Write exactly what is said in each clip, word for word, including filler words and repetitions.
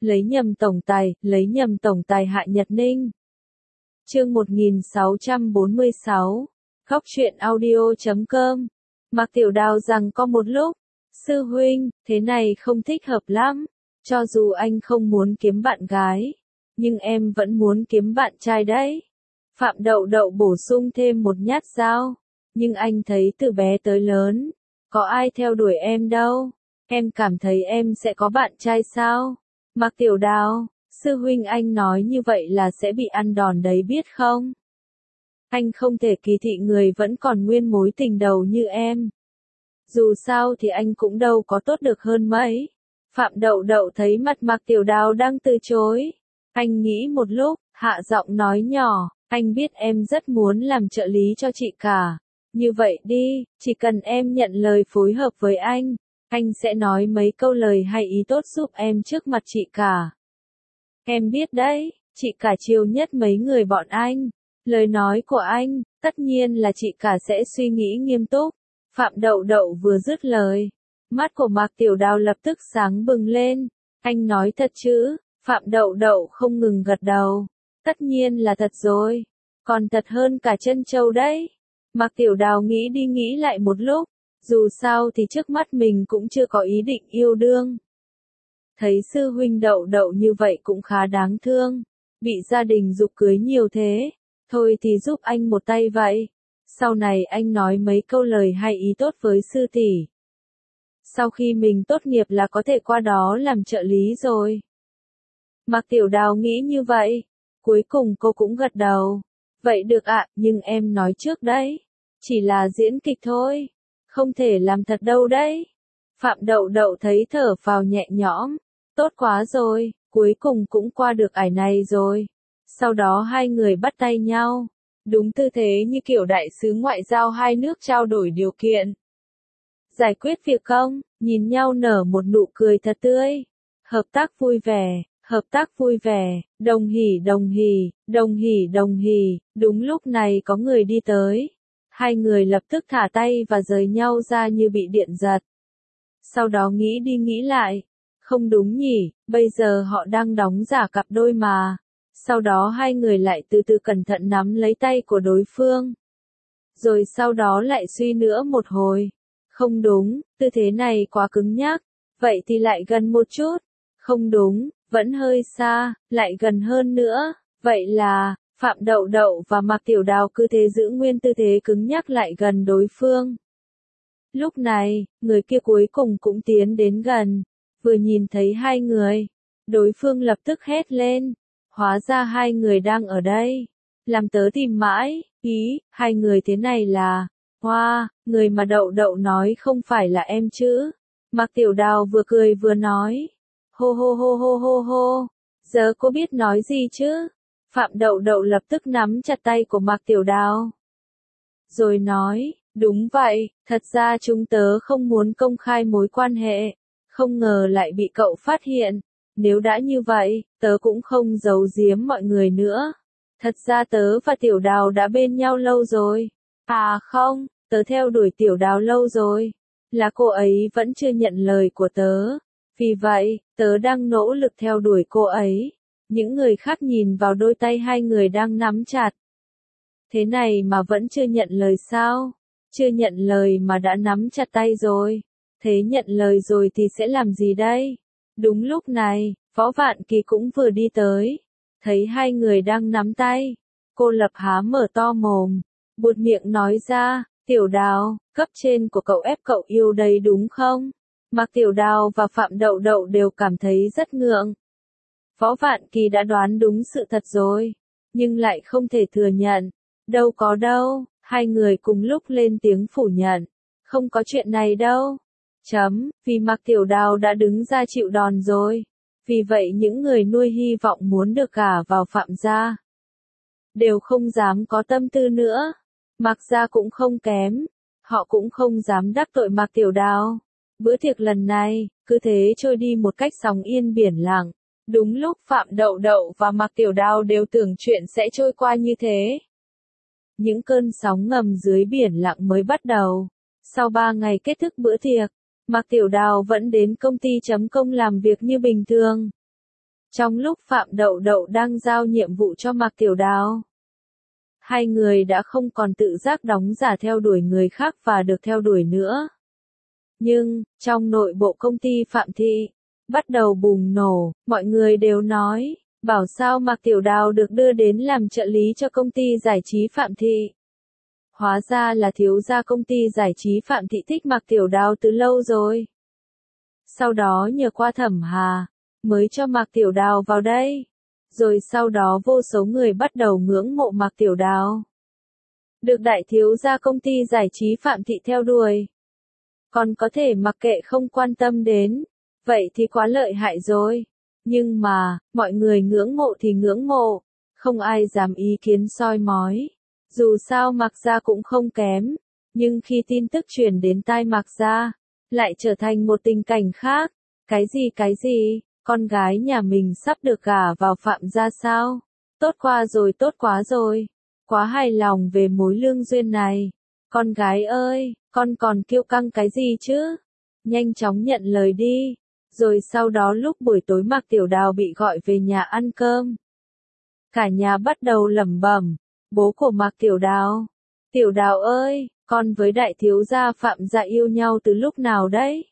lấy nhầm tổng tài, lấy nhầm tổng tài Hạ Nhật Ninh. Chương một nghìn sáu trăm bốn mươi sáu. Góc truyện audio chấm com. Mạc Tiểu Đào rằng có một lúc, sư huynh, thế này không thích hợp lắm, cho dù anh không muốn kiếm bạn gái, nhưng em vẫn muốn kiếm bạn trai đấy. Phạm Đậu Đậu bổ sung thêm một nhát dao, nhưng anh thấy từ bé tới lớn, có ai theo đuổi em đâu, em cảm thấy em sẽ có bạn trai sao? Mạc Tiểu Đào, sư huynh anh nói như vậy là sẽ bị ăn đòn đấy biết không? Anh không thể kỳ thị người vẫn còn nguyên mối tình đầu như em. Dù sao thì anh cũng đâu có tốt được hơn mấy. Phạm Đậu Đậu thấy mặt Mạc Tiểu Đào đang từ chối. Anh nghĩ một lúc, hạ giọng nói nhỏ, anh biết em rất muốn làm trợ lý cho chị cả. Như vậy đi, chỉ cần em nhận lời phối hợp với anh, anh sẽ nói mấy câu lời hay ý tốt giúp em trước mặt chị cả. Em biết đấy, chị cả chiều nhất mấy người bọn anh. Lời nói của anh, tất nhiên là chị cả sẽ suy nghĩ nghiêm túc. Phạm Đậu Đậu vừa dứt lời, mắt của Mạc Tiểu Đào lập tức sáng bừng lên. Anh nói thật chứ? Phạm Đậu Đậu không ngừng gật đầu. Tất nhiên là thật rồi. Còn thật hơn cả chân châu đấy. Mạc Tiểu Đào nghĩ đi nghĩ lại một lúc. Dù sao thì trước mắt mình cũng chưa có ý định yêu đương. Thấy sư huynh Đậu Đậu như vậy cũng khá đáng thương. Bị gia đình giục cưới nhiều thế. Thôi thì giúp anh một tay vậy. Sau này anh nói mấy câu lời hay ý tốt với sư tỷ. Sau khi mình tốt nghiệp là có thể qua đó làm trợ lý rồi. Mạc Tiểu Đào nghĩ như vậy. Cuối cùng cô cũng gật đầu. Vậy được ạ, nhưng em nói trước đấy. Chỉ là diễn kịch thôi. Không thể làm thật đâu đấy. Phạm Đậu Đậu thấy thở phào nhẹ nhõm. Tốt quá rồi, cuối cùng cũng qua được ải này rồi. Sau đó hai người bắt tay nhau. Đúng tư thế như kiểu đại sứ ngoại giao hai nước trao đổi điều kiện. Giải quyết việc công, nhìn nhau nở một nụ cười thật tươi. Hợp tác vui vẻ, hợp tác vui vẻ, đồng hỉ đồng hỉ, đồng hỉ đồng hỉ. Đúng lúc này có người đi tới. Hai người lập tức thả tay và rời nhau ra như bị điện giật. Sau đó nghĩ đi nghĩ lại. Không đúng nhỉ, bây giờ họ đang đóng giả cặp đôi mà. Sau đó hai người lại từ từ cẩn thận nắm lấy tay của đối phương. Rồi sau đó lại suy nữa một hồi. Không đúng, tư thế này quá cứng nhắc. Vậy thì lại gần một chút. Không đúng, vẫn hơi xa, lại gần hơn nữa. Vậy là, Phạm Đậu Đậu và Mạc Tiểu Đào cứ thế giữ nguyên tư thế cứng nhắc lại gần đối phương. Lúc này, người kia cuối cùng cũng tiến đến gần. Vừa nhìn thấy hai người, đối phương lập tức hét lên. Hóa ra hai người đang ở đây. Làm tớ tìm mãi, ý, hai người thế này là, hoa, wow, người mà Đậu Đậu nói không phải là em chứ. Mạc Tiểu Đào vừa cười vừa nói. Hô hô hô hô hô hô, giờ cô biết nói gì chứ? Phạm Đậu Đậu lập tức nắm chặt tay của Mạc Tiểu Đào. Rồi nói, đúng vậy, thật ra chúng tớ không muốn công khai mối quan hệ. Không ngờ lại bị cậu phát hiện. Nếu đã như vậy, tớ cũng không giấu giếm mọi người nữa. Thật ra tớ và Tiểu Đào đã bên nhau lâu rồi. À không, tớ theo đuổi Tiểu Đào lâu rồi. Là cô ấy vẫn chưa nhận lời của tớ. Vì vậy, tớ đang nỗ lực theo đuổi cô ấy. Những người khác nhìn vào đôi tay hai người đang nắm chặt. Thế này mà vẫn chưa nhận lời sao? Chưa nhận lời mà đã nắm chặt tay rồi. Thế nhận lời rồi thì sẽ làm gì đây? Đúng lúc này, Võ Vạn Kỳ cũng vừa đi tới. Thấy hai người đang nắm tay. Cô lập há mở to mồm. Buột miệng nói ra, Tiểu Đào, cấp trên của cậu ép cậu yêu đây đúng không? Mạc Tiểu Đào và Phạm Đậu Đậu đều cảm thấy rất ngượng. Võ Vạn Kỳ đã đoán đúng sự thật rồi. Nhưng lại không thể thừa nhận. Đâu có đâu, hai người cùng lúc lên tiếng phủ nhận. Không có chuyện này đâu. Chấm, vì Mạc Tiểu Đào đã đứng ra chịu đòn rồi. Vì vậy những người nuôi hy vọng muốn được gả vào Phạm gia đều không dám có tâm tư nữa. Mạc gia cũng không kém. Họ cũng không dám đắc tội Mạc Tiểu Đào. Bữa tiệc lần này, cứ thế trôi đi một cách sóng yên biển lặng. Đúng lúc Phạm Đậu Đậu và Mạc Tiểu Đào đều tưởng chuyện sẽ trôi qua như thế. Những cơn sóng ngầm dưới biển lặng mới bắt đầu. Sau ba ngày kết thúc bữa tiệc, Mạc Tiểu Đào vẫn đến công ty chấm công làm việc như bình thường. Trong lúc Phạm Đậu Đậu đang giao nhiệm vụ cho Mạc Tiểu Đào, hai người đã không còn tự giác đóng giả theo đuổi người khác và được theo đuổi nữa. Nhưng, trong nội bộ công ty Phạm Thị, bắt đầu bùng nổ, mọi người đều nói, bảo sao Mạc Tiểu Đào được đưa đến làm trợ lý cho công ty giải trí Phạm Thị. Hóa ra là thiếu gia công ty giải trí Phạm Thị thích Mạc Tiểu Đào từ lâu rồi. Sau đó nhờ qua Thẩm Hà, mới cho Mạc Tiểu Đào vào đây. Rồi sau đó vô số người bắt đầu ngưỡng mộ Mạc Tiểu Đào. Được đại thiếu gia công ty giải trí Phạm Thị theo đuổi. Còn có thể mặc kệ không quan tâm đến. Vậy thì quá lợi hại rồi. Nhưng mà, mọi người ngưỡng mộ thì ngưỡng mộ. Không ai dám ý kiến soi mói. Dù sao Mạc gia cũng không kém. Nhưng khi tin tức truyền đến tai Mạc gia, lại trở thành một tình cảnh khác. Cái gì cái gì? Con gái nhà mình sắp được gả vào Phạm gia sao? Tốt quá rồi, tốt quá rồi. Quá hài lòng về mối lương duyên này. Con gái ơi, con còn kiêu căng cái gì chứ? Nhanh chóng nhận lời đi. Rồi sau đó lúc buổi tối Mạc Tiểu Đào bị gọi về nhà ăn cơm. Cả nhà bắt đầu lẩm bẩm, bố của Mạc Tiểu Đào. Tiểu Đào ơi, con với đại thiếu gia Phạm gia yêu nhau từ lúc nào đấy?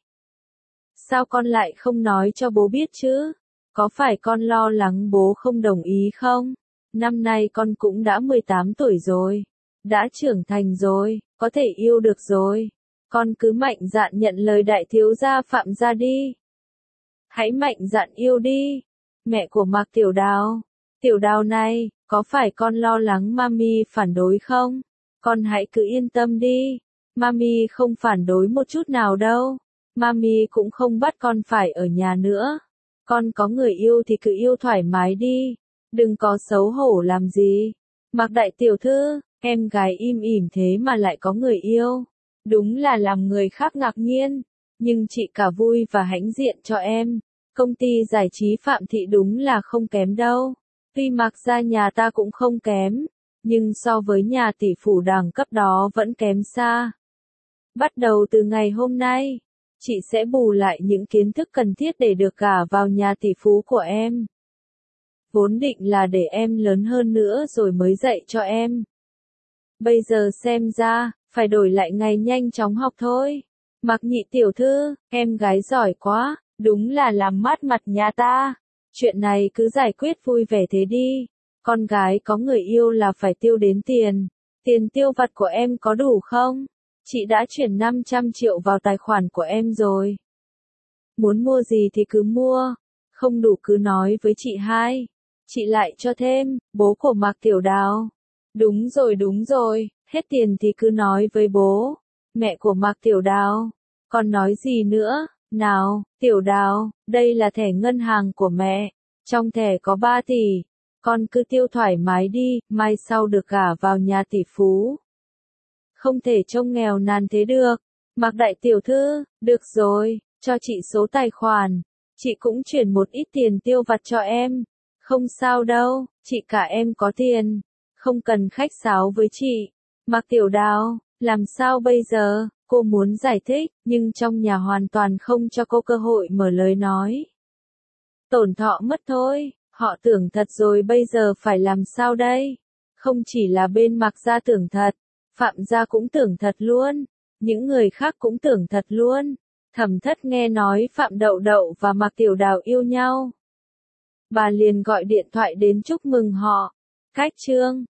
Sao con lại không nói cho bố biết chứ? Có phải con lo lắng bố không đồng ý không? Năm nay con cũng đã mười tám tuổi rồi. Đã trưởng thành rồi, có thể yêu được rồi. Con cứ mạnh dạn nhận lời đại thiếu gia Phạm gia đi. Hãy mạnh dạn yêu đi. Mẹ của Mạc Tiểu Đào. Tiểu Đào này, có phải con lo lắng mami phản đối không? Con hãy cứ yên tâm đi. Mami không phản đối một chút nào đâu. Mami cũng không bắt con phải ở nhà nữa. Con có người yêu thì cứ yêu thoải mái đi. Đừng có xấu hổ làm gì. Mạc đại tiểu thư, em gái im ỉm thế mà lại có người yêu. Đúng là làm người khác ngạc nhiên. Nhưng chị cả vui và hãnh diện cho em. Công ty giải trí Phạm Thị đúng là không kém đâu. Tuy Mạc gia nhà ta cũng không kém. Nhưng so với nhà tỷ phú đẳng cấp đó vẫn kém xa. Bắt đầu từ ngày hôm nay, chị sẽ bù lại những kiến thức cần thiết để được gả vào nhà tỷ phú của em. Vốn định là để em lớn hơn nữa rồi mới dạy cho em. Bây giờ xem ra, phải đổi lại ngày nhanh chóng học thôi. Mạc nhị tiểu thư, em gái giỏi quá, đúng là làm mát mặt nhà ta. Chuyện này cứ giải quyết vui vẻ thế đi. Con gái có người yêu là phải tiêu đến tiền. Tiền tiêu vặt của em có đủ không? Chị đã chuyển năm trăm triệu vào tài khoản của em rồi. Muốn mua gì thì cứ mua. Không đủ cứ nói với chị hai. Chị lại cho thêm, bố của Mạc Tiểu Đào. Đúng rồi đúng rồi, hết tiền thì cứ nói với bố. Mẹ của Mạc Tiểu Đào. Còn nói gì nữa? Nào, Tiểu Đào, đây là thẻ ngân hàng của mẹ. Trong thẻ có ba tỷ. Con cứ tiêu thoải mái đi, mai sau được gả vào nhà tỷ phú. Không thể trông nghèo nàn thế được. Mạc đại tiểu thư, được rồi, cho chị số tài khoản. Chị cũng chuyển một ít tiền tiêu vặt cho em. Không sao đâu, chị cả em có tiền. Không cần khách sáo với chị. Mạc Tiểu Đào, làm sao bây giờ? Cô muốn giải thích, nhưng trong nhà hoàn toàn không cho cô cơ hội mở lời nói. Tổn thọ mất thôi, họ tưởng thật rồi bây giờ phải làm sao đây? Không chỉ là bên Mạc gia tưởng thật, Phạm gia cũng tưởng thật luôn, những người khác cũng tưởng thật luôn. Thẩm Thất nghe nói Phạm Đậu Đậu và Mạc Tiểu Đào yêu nhau. Bà liền gọi điện thoại đến chúc mừng họ. Cách chương